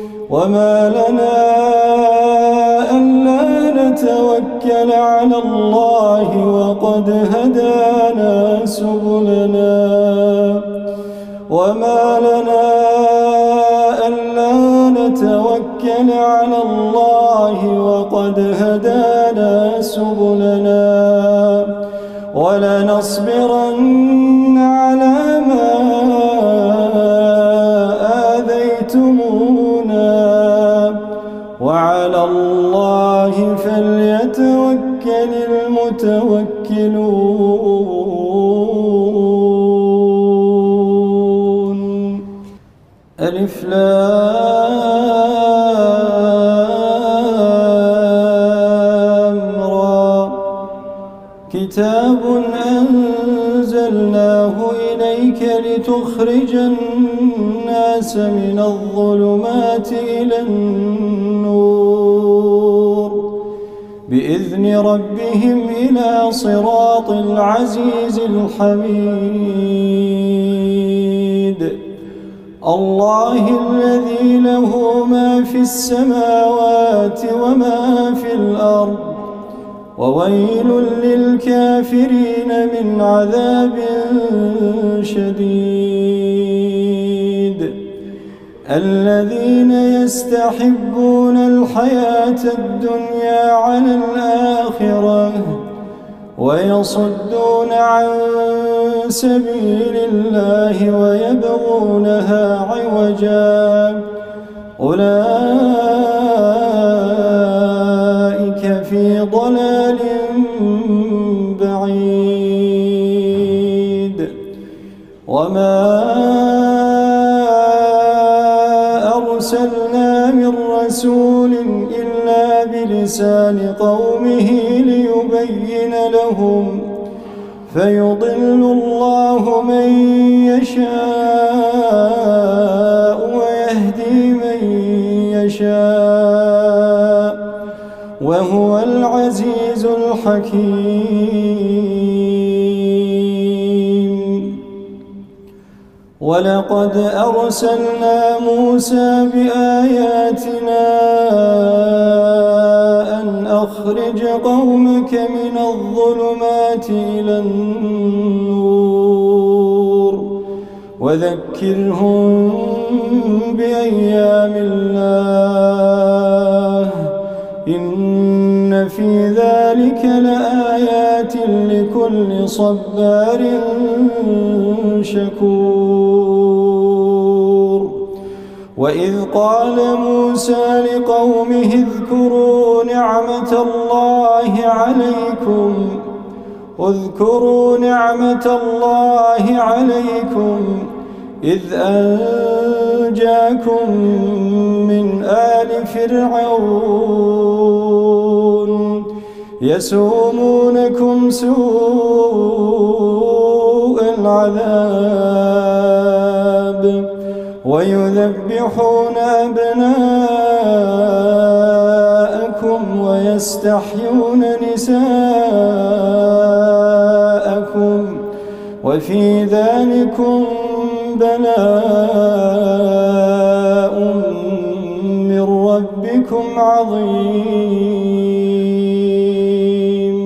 وما لنا ألا نتوكل على الله وقد هدانا سبلنا وما لنا ألا نتوكل على الله وقد هدانا سبلنا ولنصبرن على ما آذيتمونا وعلى الله فليتوكل المتوكلون. ألف لام را كتاب أنزلناه إليك لتخرج الناس من الظلمات إلى النور بإذن ربهم إلى صراط العزيز الحميد الله الذي له ما في السماوات وما في الأرض وويل للكافرين من عذاب شديد الذين يستحبون الحياة الدنيا على الآخرة ويصدون عن سبيل الله ويبغونها عوجا أولئك في ضلال بعيد وما أرسلنا من رسول إلا بلسان قومه ليبين لهم فيضل الله من يشاء ويهدي من يشاء وهو العزيز الحكيم ولقد أرسلنا موسى بآياتنا أن أخرج قومك من الظلمات إلى النور وذكرهم بأيام الله إن في ذلك لآيات لكل صبار شكور وإذ قال موسى لقومه اذكروا نعمة الله عليكم إذ أنجاكم من آل فرعون يسومونكم سوء العذاب ويذبحون أبناءكم ويستحيون نساءكم وفي ذلكم بلاء من ربكم عظيم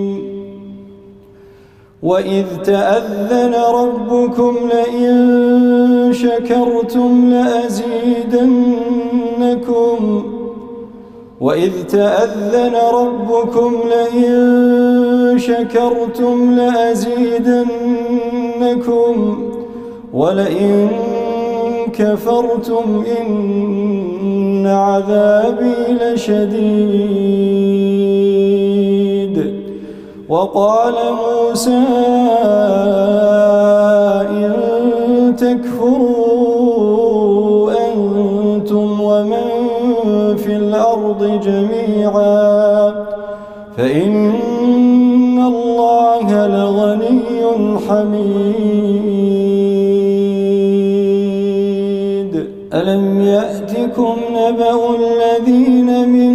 وإذ تأذن ربكم لئن شكرتم لأزيدنكم ولئن كفرتم إن عذابي لشديد وقال موسى إن تكفروا أنتم ومن في الأرض جميعا فإن الله لغني حميد ألم يأتكم نبأ الذين من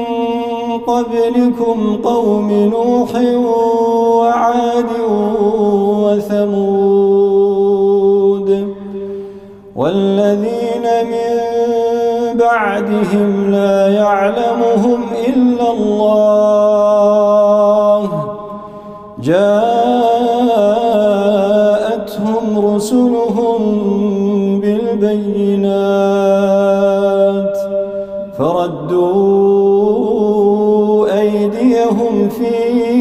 قبلكم قوم نوح وعاد وثمود والذين من بعدهم لا يعلمهم إلا الله جاءتهم رسلهم بالبينات فردوا أيديهم في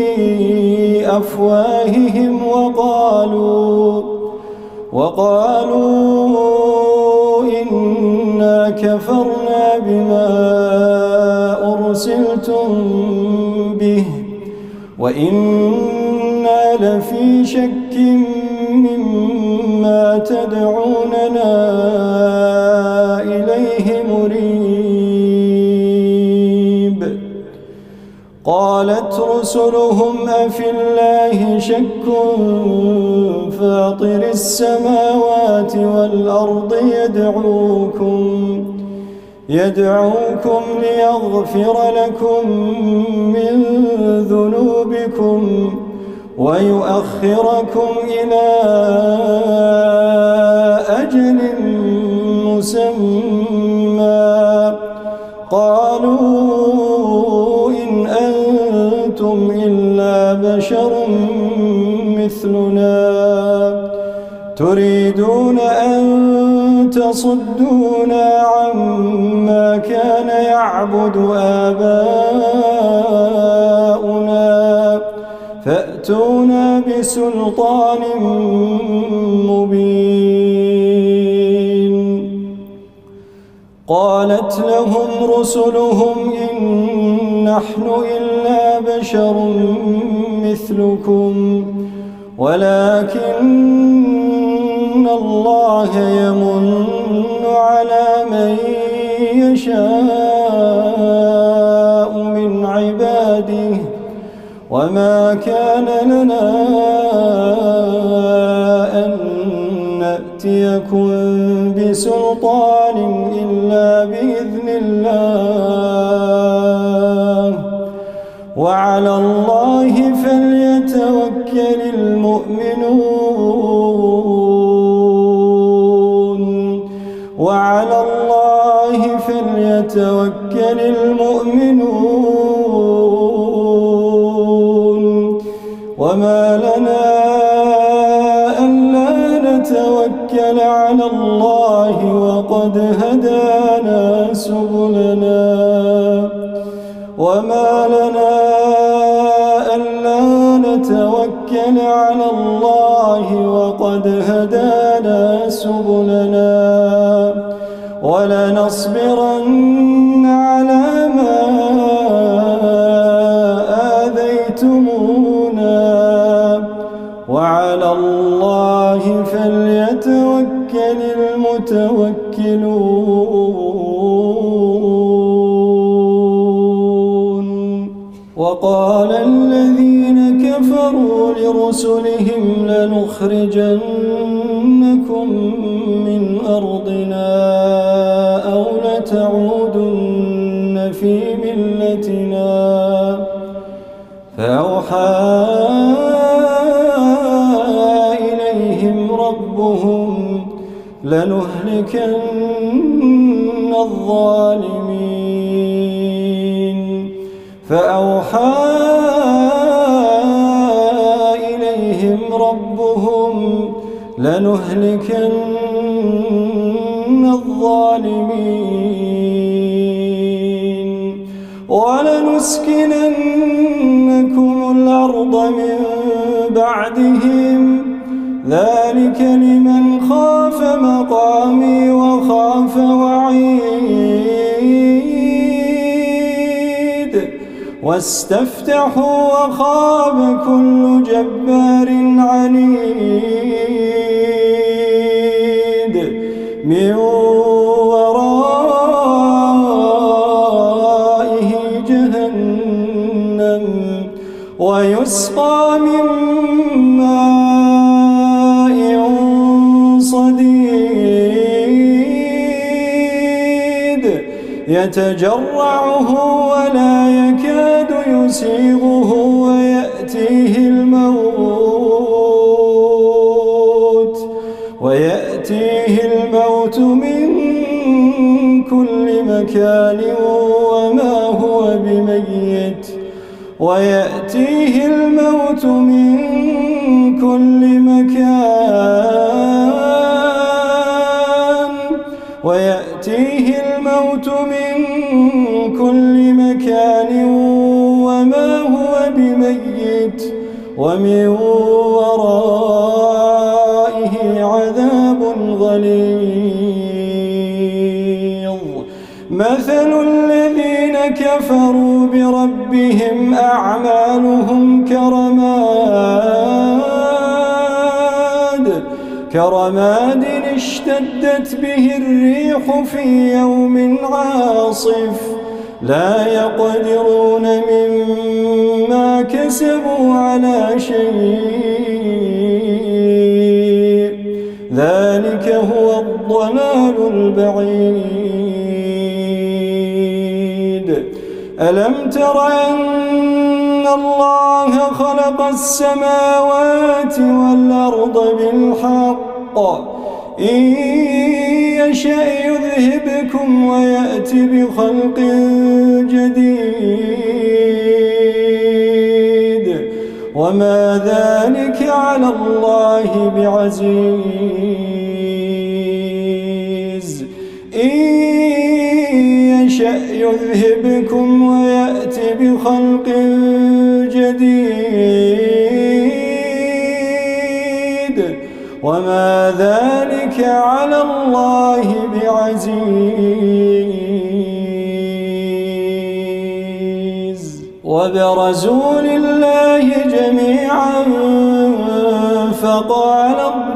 أفواههم وقالوا إنا كفرنا بما أرسلتم به وإنا لفي شك مما تدعوننا إليه مريب. قالت رسلهم أفي الله شك فاطر السماوات والأرض يدعوكم ليغفر لكم من ذنوبكم ويؤخركم إلى أجل مسمى قالوا إن أنتم إلا بشر مثلنا تريدون أن تصدونا عما كان يعبد آباؤنا فأتونا بسلطان مبين. قالت لهم رسلهم إن نحن إلا بشر مثلكم ولكن الله يمن على من يشاء من عباده وما كان لنا أن نأتيكم بسلطان إلا بإذن الله وعلى الله فليتوكل المؤمنون وما لنا ألا نتوكل على الله وقد هدانا سبلنا ولنصبرن على ما آذيتمونا وعلى الله فليتوكل المتوكلون. وقال الذين كفروا لرسلهم لنخرجنكم من أرضنا أو لتعودن في ملتنا فأوحى إليهم ربهم لنهلكن الظالمين ولنسكننكم الأرض من بعدهم ذلك لمن خاف مقامي وخاف وعيد واستفتحوا وخاب كل جبار عنيد من ورائه جهنم ويسقى من ماء صديد يتجرعه ولا يكاد يسيغه ويأتيه الموت من كل مكان وما هو بميت ويأتيه الموت من كل مكان وما هو بميت ومن ورائه عذاب غليظ. مثل الذين كفروا بربهم أعمالهم كرماد اشتدت به الريح في يوم عاصف لا يقدرون مما كسبوا على شيء ذلك هو الضلال البعيد. ألم تر أن الله خلق السماوات والأرض بالحق إن يشأ يذهبكم ويأتي بخلق جديد وما ذلك على الله بعزيز. إن يشأ يذهبكم ويأتي بخلق جديد وما ذلك على الله بعزيز. وبرزوا لله جميعا فقال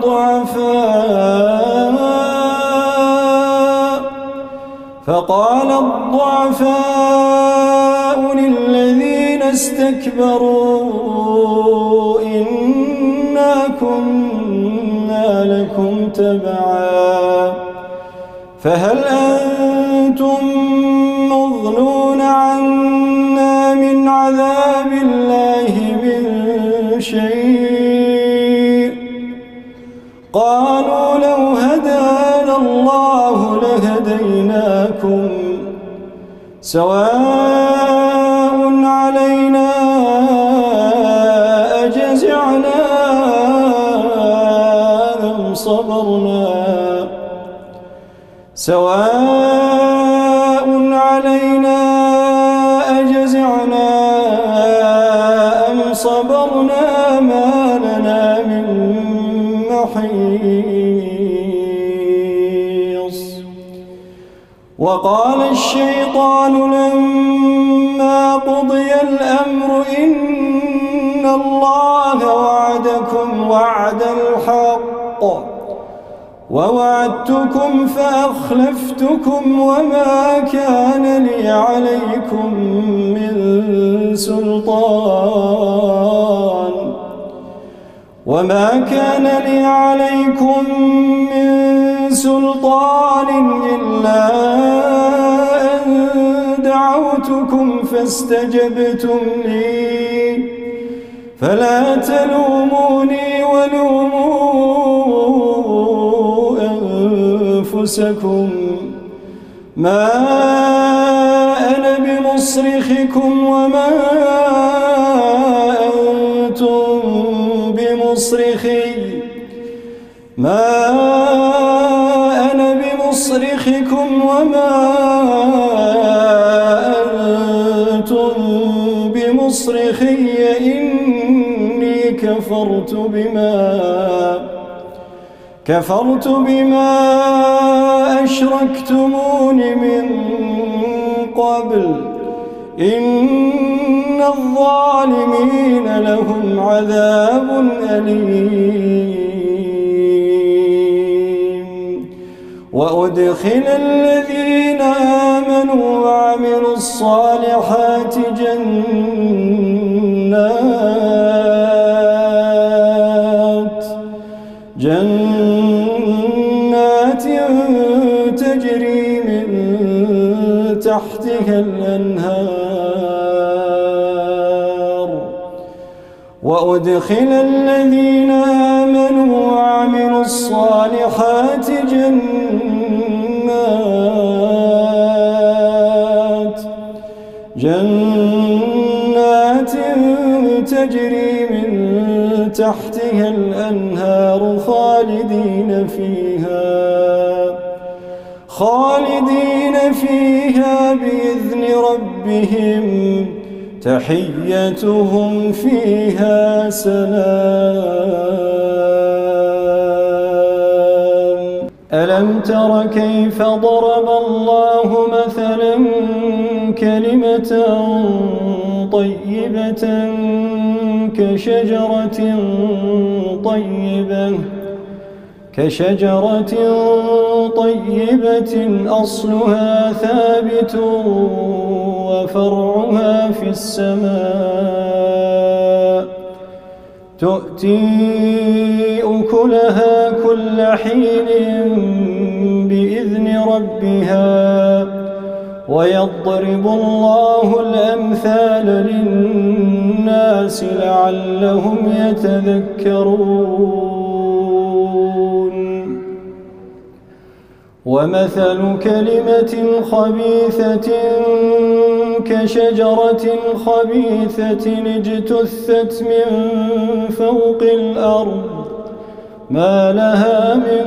الضعفاء للذين استكبروا إنا كنا لكم تبعا فهل أنتم مغنون عنا من عذاب الله من شيء؟ قالوا لو هدانا الله لهديناكم سواء علينا أجزعنا أم صبرنا ما لنا من محيص. وقال الشيطان لما قضي الأمر إن الله وعدكم وعد الحق ووعدتكم فأخلفتكم وما كان لي عليكم من سلطان إلا أن دعوتكم فاستجبتم لي فلا تلوموني ولوموا أنفسكم ما أنا بمصرخكم وما أنتم بمصرخي إني كفرت بما أشركتمون من قبل إن الظالمين لهم عذاب أليم. وأدخل الذين آمنوا وعملوا الصالحات جنات تجري من تحتها الأنهار. وأدخل الذين آمنوا وعملوا الصالحات جنات جنات تجري من تحتها الأنهار خالدين فيها بإذن ربهم تحيتهم فيها سلام. ألم تر كيف ضرب الله مثلا كلمة طيبة كشجرة طيبة أصلها ثابت وفرعها في السماء تؤتي أكلها كل حين بإذن ربها ويضرب الله الأمثال للناس لعلهم يتذكرون. ومثل كلمة خبيثة كشجرة خبيثة اجتثت من فوق الأرض ما لها من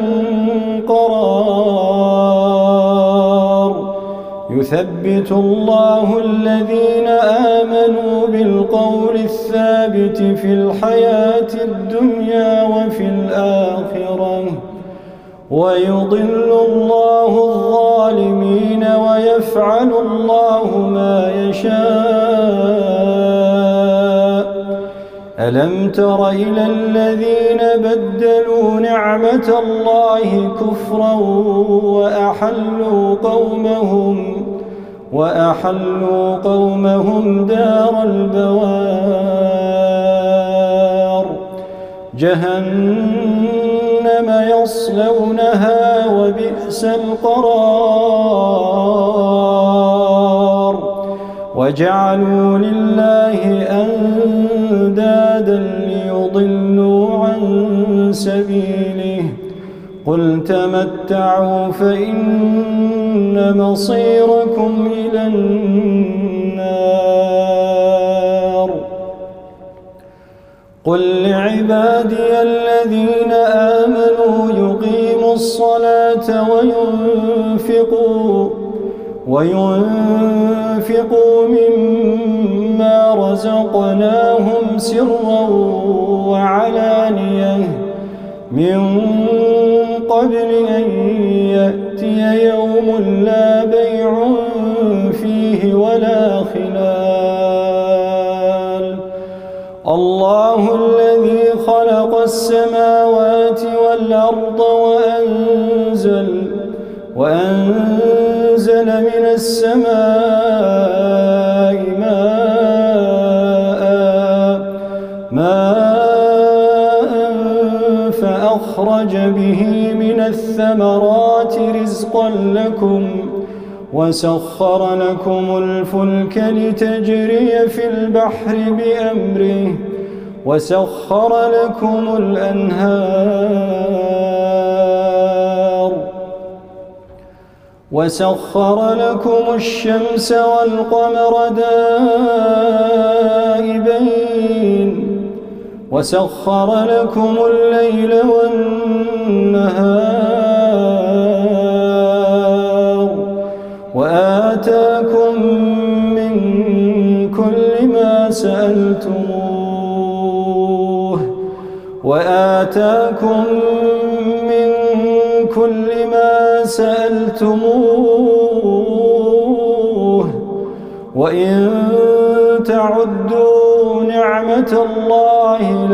قرار. يثبت الله الذين آمنوا بالقول الثابت في الحياة الدنيا وفي الآخرة ويضل الله الظالمين ويفعل الله ما يشاء. ألم تر إلى الذين بدلوا نعمة الله كفرا وأحلوا قومهم دار البوار جهنم يصلونها وبئس القرار. وجعلوا لله أندادا ليضلوا عن سبيله قل تمتعوا فإن مصيركم إلى النار. قل لعبادي الذين آمنوا يقيموا الصلاة وينفقوا مما رزقناهم سرا وعلانية من قبل أن يأتي يوم لا بيع فيه ولا خلال. الله الذي خلق السماوات والأرض وأنزل من السماء ماء فأخرج به من الثمرات رزقا لكم وسخر لكم الفلك لتجري في البحر بأمره وسخر لكم الأنهار وسخر لكم الشمس والقمر دائبين وسخر لكم الليل والنهار وآتاكم من كل ما سألتموه وإن تعدوا نعمة الله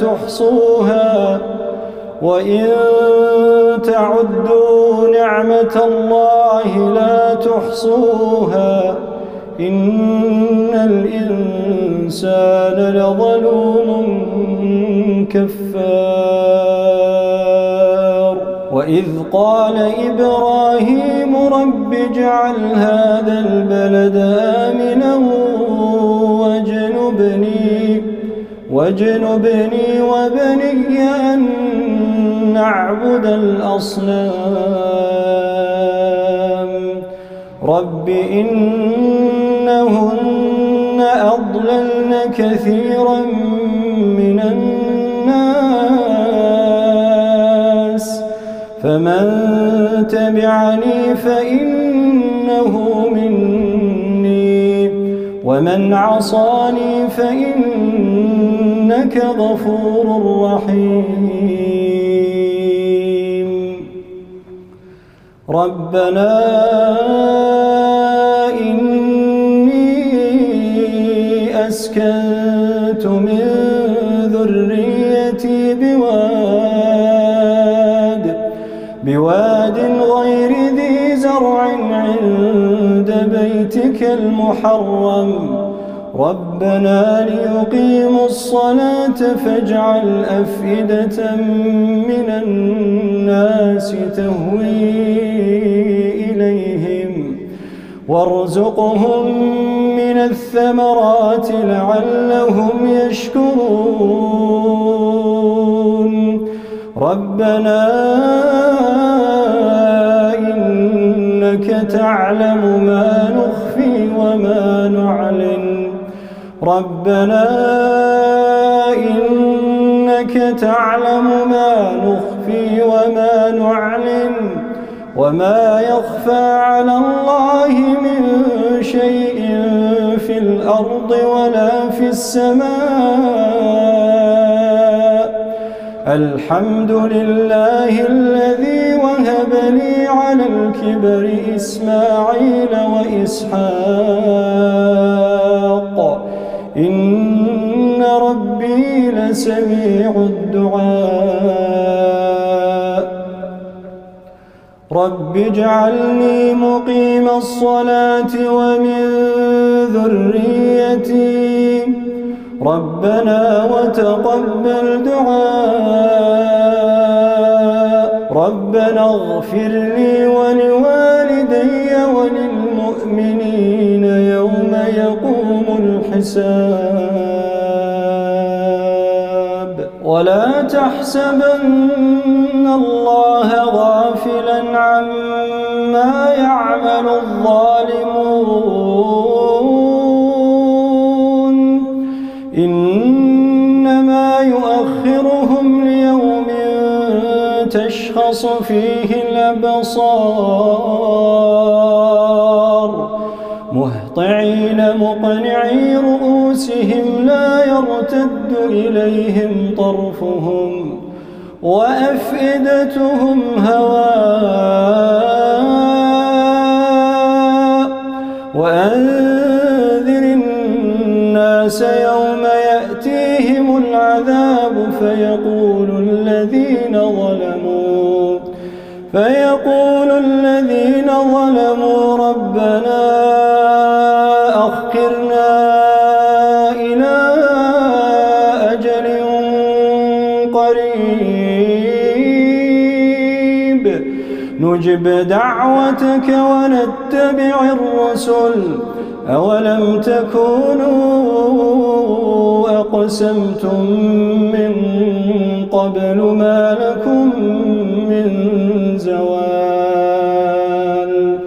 لا تحصوها إن الإنسان لظلوم كفار. وإذ قال إبراهيم رب اجعل هذا البلد آمنا واجنبني وبني أن نعبد الأصنام رب إنهن كثيرا من الناس فمن تبعني فإنه مني ومن عصاني فإنك غفور رحيم. ربنا إني أسكنت من ذريتي بواد غير ذي زرع عند بيتك المحرم ربنا ليقيموا الصلاة فاجعل أفئدة من الناس تهوي إليهم وارزقهم من الثمرات لعلهم يشكرون. ربنا إنك تعلم ما نخفي وما نعلن ربنا إنك تعلم ما نخفي وما نعلن وما يخفى على الله من شيء في الأرض ولا في السماء. الحمد لله الذي وهب لي على الكبر إسماعيل وإسحاق إن ربي لسميع الدعاء. رب اجعلني مقيم الصلاة ومن ذريتي ربنا وتقبل دعاء. ربنا اغفر لي ولوالدي وللمؤمنين يوم يقوم الحساب. ولا تحسبن الله غافلا عما يعمل الظالمون إنما يؤخرهم ليوم تشخص فيه الأبصار مهطعين مقنعي رؤوسهم لا يرتد إليهم طرفهم وأفئدتهم هواء. وأنذر الناس يوم يأتيهم العذاب فيقول الذين ظلموا ربنا أخرنا إلى أجل قريب نجب دعوتك ونتبع الرسل أولم تكونوا أقسمتم من قبل ما لكم من زوال.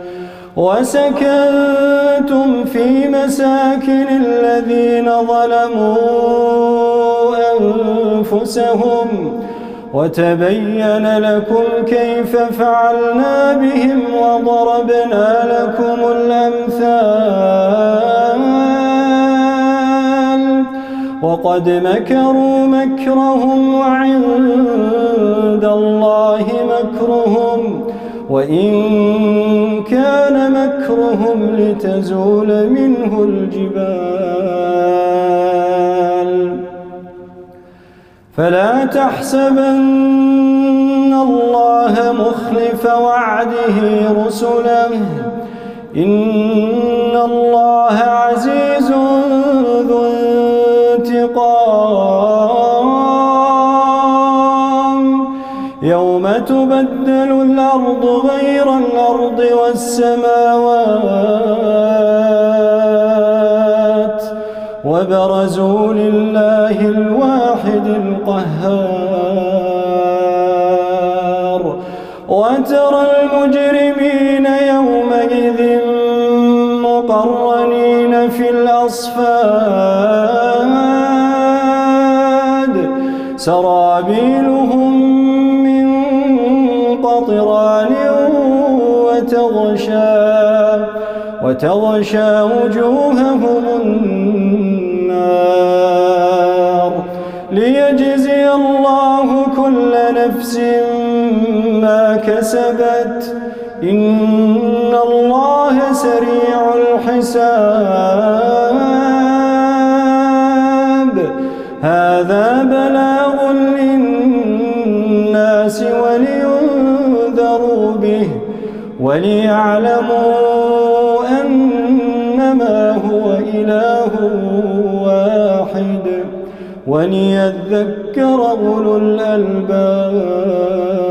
وسكنتم في مساكن الذين ظلموا أنفسهم وتبين لكم كيف فعلنا بهم وضربنا لكم الأمثال. وقد مكروا مكرهم وعند الله مكرهم وإن كان مكرهم لتزول منه الجبال. فلا تحسبن الله مخلف وعده رسله إن الله عزيز ذو انتقام. يوم تبدل الأرض غير الأرض والسماوات وبرزوا لله الواحد القهار. وترى المجرمين يومئذ مقرنين في الأصفاد سرابيلهم من قطران وتغشى وجوههم النار ليجزي الله كل نفس ما كسبت إن الله سريع الحساب. هذا بلاغ للناس ولينذروا به وليعلموا أنما هو إله واحد وليذكر أولو الألباب.